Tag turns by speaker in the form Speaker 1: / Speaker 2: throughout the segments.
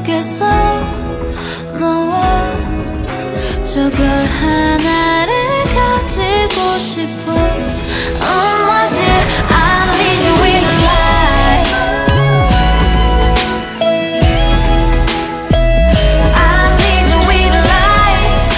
Speaker 1: 속에서 너와 저 별 하나를 가지고 싶어. Oh my dear, I need you in the light. I need you in the light.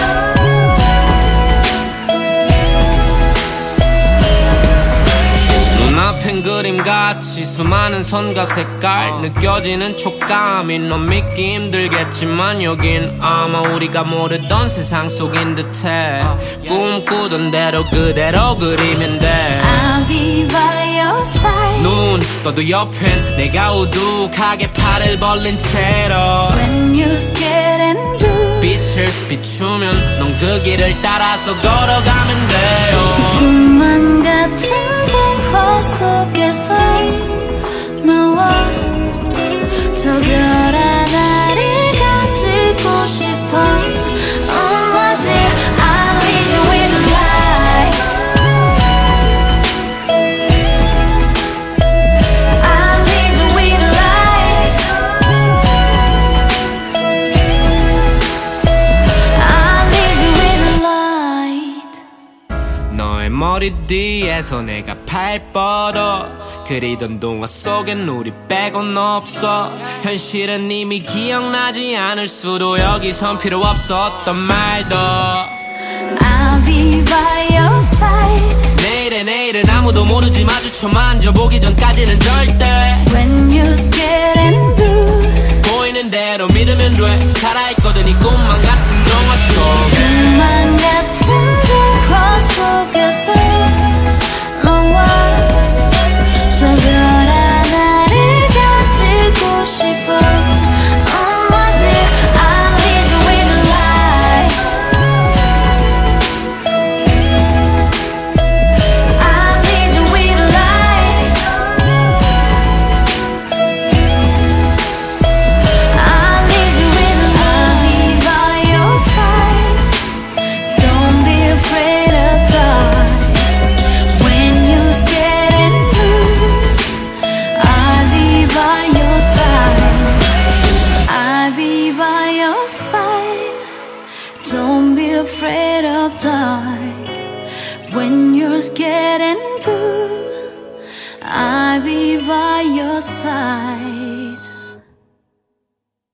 Speaker 2: 눈앞엔 그림같이 수많은 선과 색깔 느껴지는 촉감이 넌 믿기 힘들겠지만 여긴 아마 우리가 모르던 세상 속인 듯해. 꿈꾸던 대로 그대로 그리면 돼.
Speaker 1: I'll be by your side.
Speaker 2: 눈 떠도 옆엔 내가 우두하게 팔을 벌린 채로
Speaker 1: When you scared and blue.
Speaker 2: 빛을 비추면 넌 그 길을 따라서 걸어가면 돼요.
Speaker 1: 꿈만 같은童话 속에서 너와 저 별 하나를 가지고 싶어. Oh my dear, I need you in the light. I need you in the light. I need you in the light.
Speaker 2: 너의 머리 뒤에서 내가 팔 뻗어 그리던 동화 속엔 우리 빼곤 없어. 현실은 이미 기억나지 않을 수도 여기선 필요 없었던 말도.
Speaker 1: I'll be by your side.
Speaker 2: 내일은 아무도 모르지 마주쳐 만져보기 전까지는 절대.
Speaker 1: When you scared and blue.
Speaker 2: 보이는 대로 믿으면 돼.